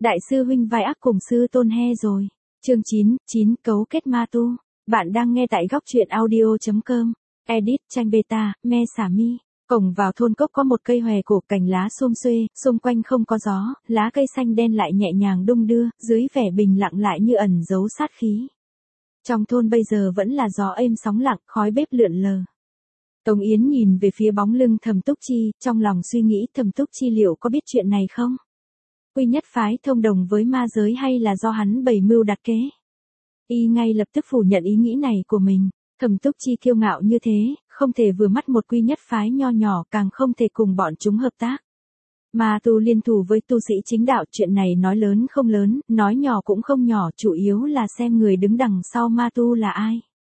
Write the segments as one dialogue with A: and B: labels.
A: Đại sư huynh vai ác cùng sư tôn he rồi. Chương 9, cấu kết ma tu. Bạn đang nghe tại góc truyện audio.com. Edit tranh beta, me xả mi. Cổng vào thôn cốc có một cây hòe cổ, cành lá xum xuê, xung quanh không có gió, lá cây xanh đen lại nhẹ nhàng đung đưa, dưới vẻ bình lặng lại như ẩn giấu sát khí. Trong thôn bây giờ vẫn là gió êm sóng lặng, khói bếp lượn lờ. Tống Yến nhìn về phía bóng lưng Thẩm Túc Chi, trong lòng suy nghĩ Thẩm Túc Chi liệu có biết chuyện này không? Quy Nhất phái thông đồng với ma giới hay là do hắn bày mưu đặt kế? Y ngay lập tức phủ nhận ý nghĩ này của mình. Thẩm Túc Chi kiêu ngạo như thế, không thể vừa mắt một Quy Nhất phái nho nhỏ, càng không thể cùng bọn chúng hợp tác. Ma tu liên thủ với tu sĩ chính đạo, chuyện này nói lớn không lớn, nói nhỏ cũng không nhỏ, chủ yếu là xem người đứng đằng sau ma tu là ai.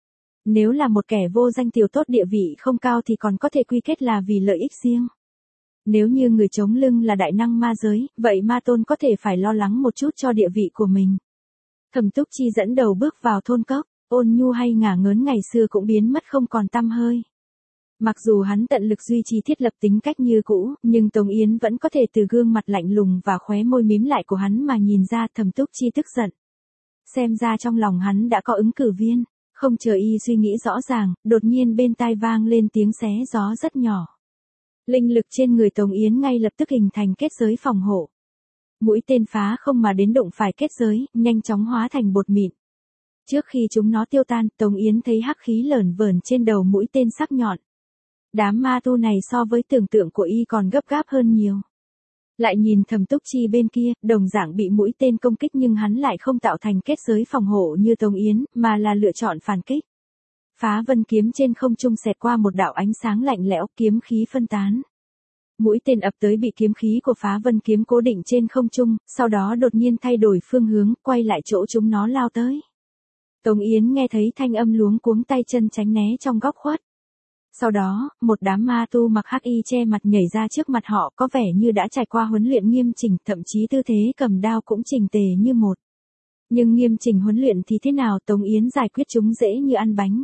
A: Nếu là một kẻ vô danh tiểu tốt địa vị không cao thì còn có thể quy kết là vì lợi ích riêng. Nếu như người chống lưng là đại năng ma giới, vậy ma tôn có thể phải lo lắng một chút cho địa vị của mình. Thẩm Túc Chi dẫn đầu bước vào thôn cốc, ôn nhu hay ngả ngớn ngày xưa cũng biến mất không còn tăm hơi. Mặc dù hắn tận lực duy trì thiết lập tính cách như cũ, nhưng Tống Yến vẫn có thể từ gương mặt lạnh lùng và khóe môi mím lại của hắn mà nhìn ra Thẩm Túc Chi tức giận. Xem ra trong lòng hắn đã có ứng cử viên. Không chờ y suy nghĩ rõ ràng, đột nhiên bên tai vang lên tiếng xé gió rất nhỏ. Linh lực trên người Tống Yến ngay lập tức hình thành kết giới phòng hộ. Mũi tên phá không mà đến đụng phải kết giới, nhanh chóng hóa thành bột mịn. Trước khi chúng nó tiêu tan, Tống Yến thấy hắc khí lởn vởn trên đầu mũi tên sắc nhọn. Đám ma tu này so với tưởng tượng của y còn gấp gáp hơn nhiều. Lại nhìn Thẩm Túc Chi bên kia, đồng dạng bị mũi tên công kích nhưng hắn lại không tạo thành kết giới phòng hộ như Tống Yến, mà là lựa chọn phản kích. Phá vân kiếm trên không trung xẹt qua một đạo ánh sáng lạnh lẽo, kiếm khí phân tán. Mũi tên ập tới bị kiếm khí của phá vân kiếm cố định trên không trung, sau đó đột nhiên thay đổi phương hướng, quay lại chỗ chúng nó lao tới. Tống Yến nghe thấy thanh âm luống cuống tay chân tránh né trong góc khuất. Sau đó, một đám ma tu mặc hắc y che mặt nhảy ra trước mặt họ, có vẻ như đã trải qua huấn luyện nghiêm chỉnh, thậm chí tư thế cầm đao cũng chỉnh tề như một. Nhưng nghiêm chỉnh huấn luyện thì thế nào, Tống Yến giải quyết chúng dễ như ăn bánh.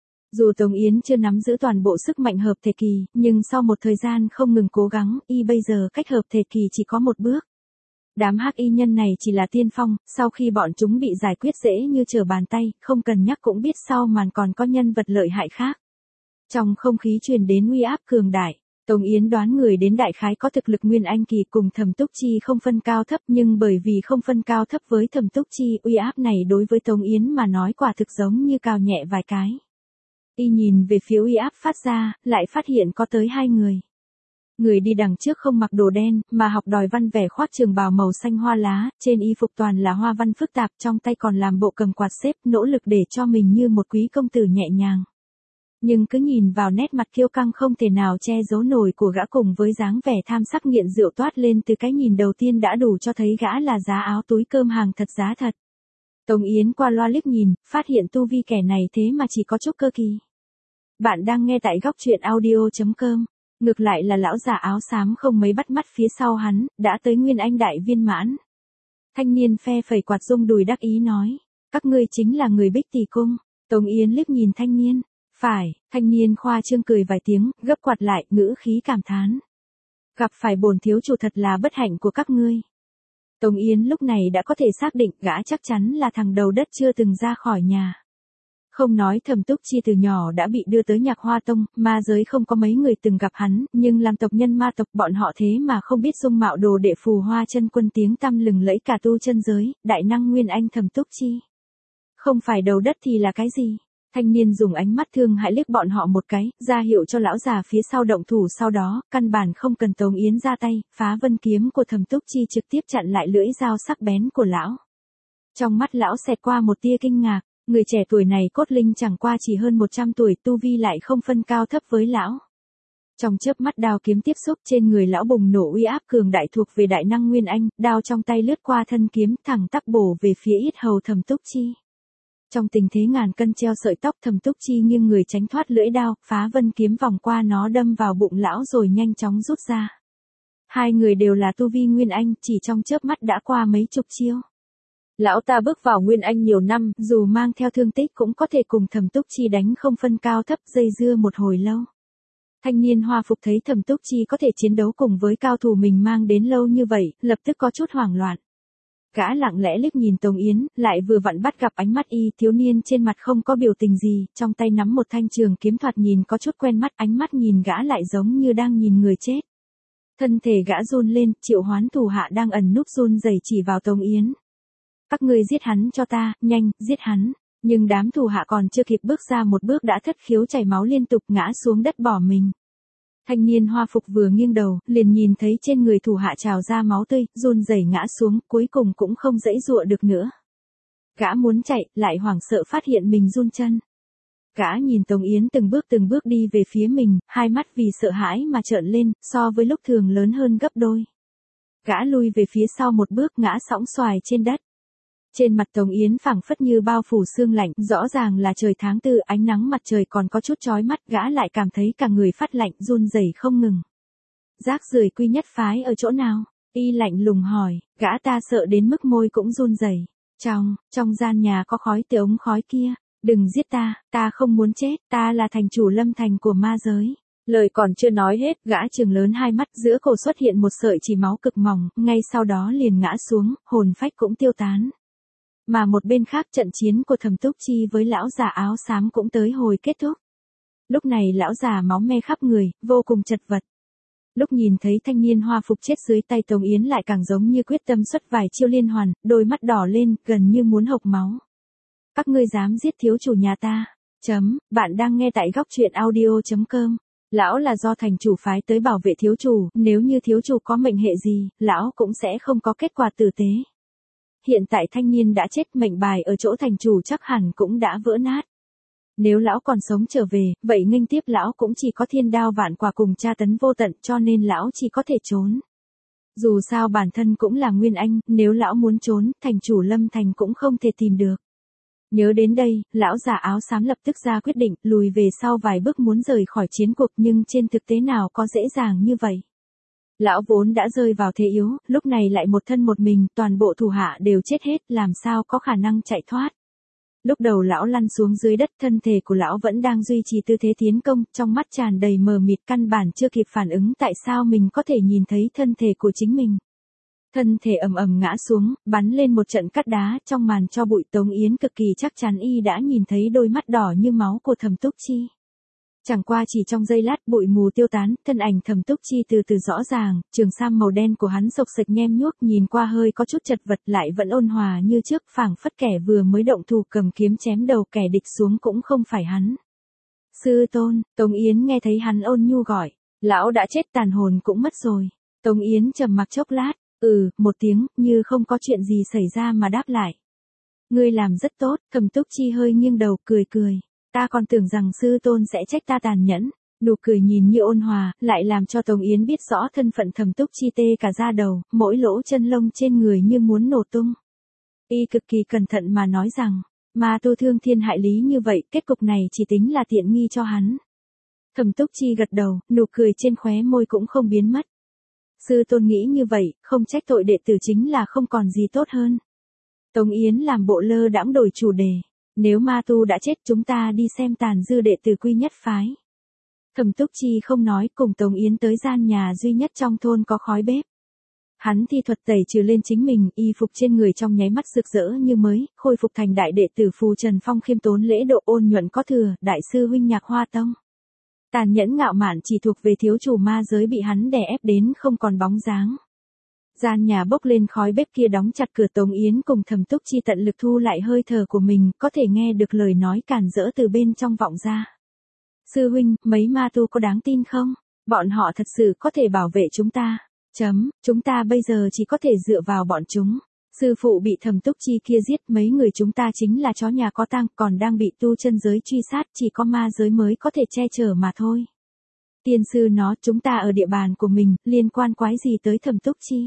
A: Dù Tống Yến chưa nắm giữ toàn bộ sức mạnh hợp thể kỳ, nhưng sau một thời gian không ngừng cố gắng, y bây giờ cách hợp thể kỳ chỉ có một bước. Đám hắc y nhân này chỉ là tiên phong, sau khi bọn chúng bị giải quyết dễ như trở bàn tay, không cần nhắc cũng biết sau màn còn có nhân vật lợi hại khác. Trong không khí truyền đến uy áp cường đại, Tống Yến đoán người đến đại khái có thực lực Nguyên Anh kỳ, cùng Thẩm Túc Chi không phân cao thấp, nhưng bởi vì không phân cao thấp với Thẩm Túc Chi, uy áp này đối với Tống Yến mà nói quả thực giống như cào nhẹ vài cái. Y nhìn về phía uy áp phát ra, lại phát hiện có tới 2 người. Người đi đằng trước không mặc đồ đen, mà học đòi văn vẻ khoác trường bào màu xanh hoa lá, trên y phục toàn là hoa văn phức tạp, trong tay còn làm bộ cầm quạt xếp, nỗ lực để cho mình như một quý công tử nhẹ nhàng. Nhưng cứ nhìn vào nét mặt kiêu căng không thể nào che giấu nổi của gã cùng với dáng vẻ tham sắc nghiện rượu toát lên từ cái nhìn đầu tiên đã đủ cho thấy gã là giá áo túi cơm hàng thật giá thật. Tống Yến qua loa liếc nhìn, phát hiện tu vi kẻ này thế mà chỉ có trúc cơ kỳ. Bạn đang nghe tại góc truyện audio.com. Ngược lại là lão già áo xám không mấy bắt mắt phía sau hắn, đã tới Nguyên Anh đại viên mãn. Thanh niên phe phẩy quạt rung đùi đắc ý nói, các ngươi chính là người Bích Tỷ Cung. Tống Yến liếc nhìn thanh niên. Phải, thanh niên khoa trương cười vài tiếng, gấp quạt lại, ngữ khí cảm thán. Gặp phải bổn thiếu chủ thật là bất hạnh của các ngươi. Tống Yến lúc này đã có thể xác định gã chắc chắn là thằng đầu đất chưa từng ra khỏi nhà. Không nói Thẩm Túc Chi từ nhỏ đã bị đưa tới Nhạc Hoa Tông, ma giới không có mấy người từng gặp hắn, nhưng làm tộc nhân ma tộc bọn họ thế mà không biết dung mạo đồ đệ Phù Hoa Chân Quân tiếng tăm lừng lẫy cả tu chân giới, đại năng Nguyên Anh Thẩm Túc Chi. Không phải đầu đất thì là cái gì? Thanh niên dùng ánh mắt thương hại liếc bọn họ một cái, ra hiệu cho lão già phía sau động thủ, sau đó, căn bản không cần Tống Yến ra tay, phá vân kiếm của Thẩm Túc Chi trực tiếp chặn lại lưỡi dao sắc bén của lão. Trong mắt lão xẹt qua một tia kinh ngạc, người trẻ tuổi này cốt linh chẳng qua chỉ hơn 100 tuổi, tu vi lại không phân cao thấp với lão. Trong chớp mắt đao kiếm tiếp xúc, trên người lão bùng nổ uy áp cường đại thuộc về đại năng Nguyên Anh, đao trong tay lướt qua thân kiếm, thẳng tắp bổ về phía yết hầu Thẩm Túc Chi. Trong tình thế ngàn cân treo sợi tóc, Thẩm Túc Chi nghiêng người tránh thoát lưỡi đao, phá vân kiếm vòng qua nó đâm vào bụng lão rồi nhanh chóng rút ra. Hai người đều là tu vi Nguyên Anh, chỉ trong chớp mắt đã qua mấy chục chiêu. Lão ta bước vào Nguyên Anh nhiều năm, dù mang theo thương tích cũng có thể cùng Thẩm Túc Chi đánh không phân cao thấp, dây dưa một hồi lâu. Thanh niên hoa phục thấy Thẩm Túc Chi có thể chiến đấu cùng với cao thủ mình mang đến lâu như vậy, lập tức có chút hoảng loạn. Gã lặng lẽ liếc nhìn Tống Yến, lại vừa vặn bắt gặp ánh mắt y, thiếu niên trên mặt không có biểu tình gì, trong tay nắm một thanh trường kiếm thoạt nhìn có chút quen mắt, ánh mắt nhìn gã lại giống như đang nhìn người chết. Thân thể gã run lên, triệu hoán thủ hạ đang ẩn núp run rẩy chỉ vào Tống Yến. Các ngươi giết hắn cho ta, nhanh, giết hắn. Nhưng đám thủ hạ còn chưa kịp bước ra một bước đã thất khiếu chảy máu liên tục ngã xuống đất bỏ mình. Thanh niên hoa phục vừa nghiêng đầu, liền nhìn thấy trên người thủ hạ trào ra máu tươi, run rẩy ngã xuống, cuối cùng cũng không dãy dụa được nữa. Gã muốn chạy, lại hoảng sợ phát hiện mình run chân. Gã nhìn Tống Yến từng bước đi về phía mình, hai mắt vì sợ hãi mà trợn lên, so với lúc thường lớn hơn gấp đôi. Gã lui về phía sau một bước ngã sõng xoài trên đất. Trên mặt Tống Yến phảng phất như bao phủ sương lạnh, rõ ràng là trời tháng 4, ánh nắng mặt trời còn có chút chói mắt, gã lại cảm thấy cả người phát lạnh, run rẩy không ngừng. Rác rưởi quy nhất phái ở chỗ nào? Y lạnh lùng hỏi, gã ta sợ đến mức môi cũng run rẩy. Trong gian nhà có khói từ ống khói kia, đừng giết ta không muốn chết, ta là thành chủ Lâm Thành của ma giới. Lời còn chưa nói hết, gã trừng lớn hai mắt, giữa cổ xuất hiện một sợi chỉ máu cực mỏng, ngay sau đó liền ngã xuống, hồn phách cũng tiêu tán. Mà một bên khác trận chiến của Thẩm Túc Chi với lão già áo xám cũng tới hồi kết thúc. Lúc này lão già máu me khắp người, vô cùng chật vật. Lúc nhìn thấy thanh niên hoa phục chết dưới tay Tống Yến lại càng giống như quyết tâm xuất vài chiêu liên hoàn, đôi mắt đỏ lên, gần như muốn hộc máu. Các ngươi dám giết thiếu chủ nhà ta. Bạn đang nghe tại góc truyện audio.com. Lão là do thành chủ phái tới bảo vệ thiếu chủ, nếu như thiếu chủ có mệnh hệ gì, lão cũng sẽ không có kết quả tử tế. Hiện tại thanh niên đã chết, mệnh bài ở chỗ thành chủ chắc hẳn cũng đã vỡ nát. Nếu lão còn sống trở về, vậy nghênh tiếp lão cũng chỉ có thiên đao vạn quả cùng tra tấn vô tận, cho nên lão chỉ có thể trốn. Dù sao bản thân cũng là Nguyên Anh, nếu lão muốn trốn, thành chủ Lâm Thành cũng không thể tìm được. Nhớ đến đây, lão già áo xám lập tức ra quyết định, lùi về sau vài bước muốn rời khỏi chiến cuộc, nhưng trên thực tế nào có dễ dàng như vậy. Lão vốn đã rơi vào thế yếu, lúc này lại một thân một mình, toàn bộ thủ hạ đều chết hết, làm sao có khả năng chạy thoát. Lúc đầu lão lăn xuống dưới đất, thân thể của lão vẫn đang duy trì tư thế tiến công, trong mắt tràn đầy mờ mịt, căn bản chưa kịp phản ứng tại sao mình có thể nhìn thấy thân thể của chính mình. Thân thể ầm ầm ngã xuống, bắn lên một trận cát đá, trong màn cho bụi Tống Yến cực kỳ chắc chắn y đã nhìn thấy đôi mắt đỏ như máu của Thẩm Túc Chi. Chẳng qua chỉ trong giây lát bụi mù tiêu tán, thân ảnh Thẩm Túc Chi từ từ rõ ràng, trường sam màu đen của hắn xộc xệch nhem nhuốc, nhìn qua hơi có chút chật vật lại vẫn ôn hòa như trước, phảng phất kẻ vừa mới động thủ cầm kiếm chém đầu kẻ địch xuống cũng không phải hắn. Sư tôn, Tống Yến nghe thấy hắn ôn nhu gọi, lão đã chết, tàn hồn cũng mất rồi. Tống Yến trầm mặc chốc lát, một tiếng, như không có chuyện gì xảy ra mà đáp lại. Ngươi làm rất tốt. Thẩm Túc Chi hơi nghiêng đầu, cười. Ta còn tưởng rằng sư tôn sẽ trách ta tàn nhẫn. Nụ cười nhìn như ôn hòa, lại làm cho Tống Yến biết rõ thân phận Thẩm Túc Chi tê cả da đầu, mỗi lỗ chân lông trên người như muốn nổ tung. Y cực kỳ cẩn thận mà nói rằng, mà tu thương thiên hại lý như vậy, kết cục này chỉ tính là tiện nghi cho hắn. Thẩm Túc Chi gật đầu, nụ cười trên khóe môi cũng không biến mất. Sư tôn nghĩ như vậy, không trách tội đệ tử chính là không còn gì tốt hơn. Tống Yến làm bộ lơ đãng đổi chủ đề. Nếu ma tu đã chết, chúng ta đi xem tàn dư đệ tử quy nhất phái. Thẩm Túc Chi không nói, cùng Tống Yến tới gian nhà duy nhất trong thôn có khói bếp. Hắn thi thuật tẩy trừ lên chính mình, y phục trên người trong nháy mắt rực rỡ như mới, khôi phục thành đại đệ tử Phù Trần Phong, khiêm tốn lễ độ ôn nhuận có thừa, đại sư huynh Nhạc Hoa Tông. Tàn nhẫn ngạo mạn chỉ thuộc về thiếu chủ ma giới bị hắn đè ép đến không còn bóng dáng. Gian nhà bốc lên khói bếp kia đóng chặt cửa, Tống Yến cùng Thẩm Túc Chi tận lực thu lại hơi thở của mình, có thể nghe được lời nói cản rỡ từ bên trong vọng ra. Sư huynh, mấy ma tu có đáng tin không? Bọn họ thật sự có thể bảo vệ chúng ta. Chúng ta bây giờ chỉ có thể dựa vào bọn chúng. Sư phụ bị Thẩm Túc Chi kia giết, mấy người chúng ta chính là chó nhà có tang, còn đang bị tu chân giới truy sát, chỉ có ma giới mới có thể che chở mà thôi. Tiên sư nó, chúng ta ở địa bàn của mình, liên quan quái gì tới Thẩm Túc Chi?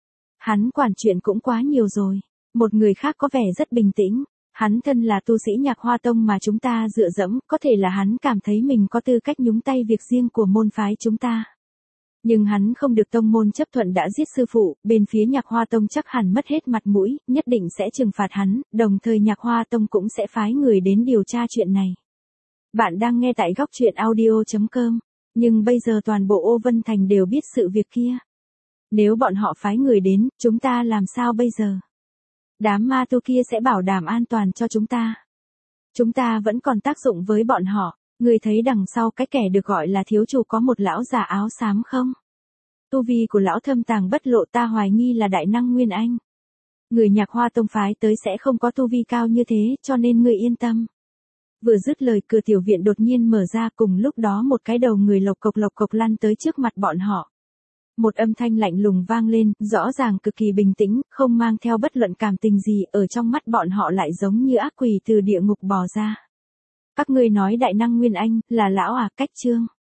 A: Hắn quản chuyện cũng quá nhiều rồi. Một người khác có vẻ rất bình tĩnh. Hắn thân là tu sĩ Nhạc Hoa Tông mà chúng ta dựa dẫm, có thể là hắn cảm thấy mình có tư cách nhúng tay việc riêng của môn phái chúng ta. Nhưng hắn không được tông môn chấp thuận đã giết sư phụ, bên phía Nhạc Hoa Tông chắc hẳn mất hết mặt mũi, nhất định sẽ trừng phạt hắn, đồng thời Nhạc Hoa Tông cũng sẽ phái người đến điều tra chuyện này. Bạn đang nghe tại góc truyện audio.com, nhưng bây giờ toàn bộ Ô Vân Thành đều biết sự việc kia. Nếu bọn họ phái người đến, chúng ta làm sao bây giờ? Đám ma tu kia sẽ bảo đảm an toàn cho chúng ta. Chúng ta vẫn còn tác dụng với bọn họ. Người thấy đằng sau cái kẻ được gọi là thiếu chủ có một lão già áo xám không? Tu vi của lão thâm tàng bất lộ, ta hoài nghi là đại năng Nguyên Anh. Người Nhạc Hoa tông phái tới sẽ không có tu vi cao như thế, cho nên ngươi yên tâm. Vừa dứt lời, cửa tiểu viện đột nhiên mở ra, cùng lúc đó một cái đầu người lộc cộc lăn tới trước mặt bọn họ. Một âm thanh lạnh lùng vang lên, rõ ràng cực kỳ bình tĩnh, không mang theo bất luận cảm tình gì, ở trong mắt bọn họ lại giống như ác quỷ từ địa ngục bò ra. Các ngươi nói đại năng Nguyên Anh, là lão à? Cách Trương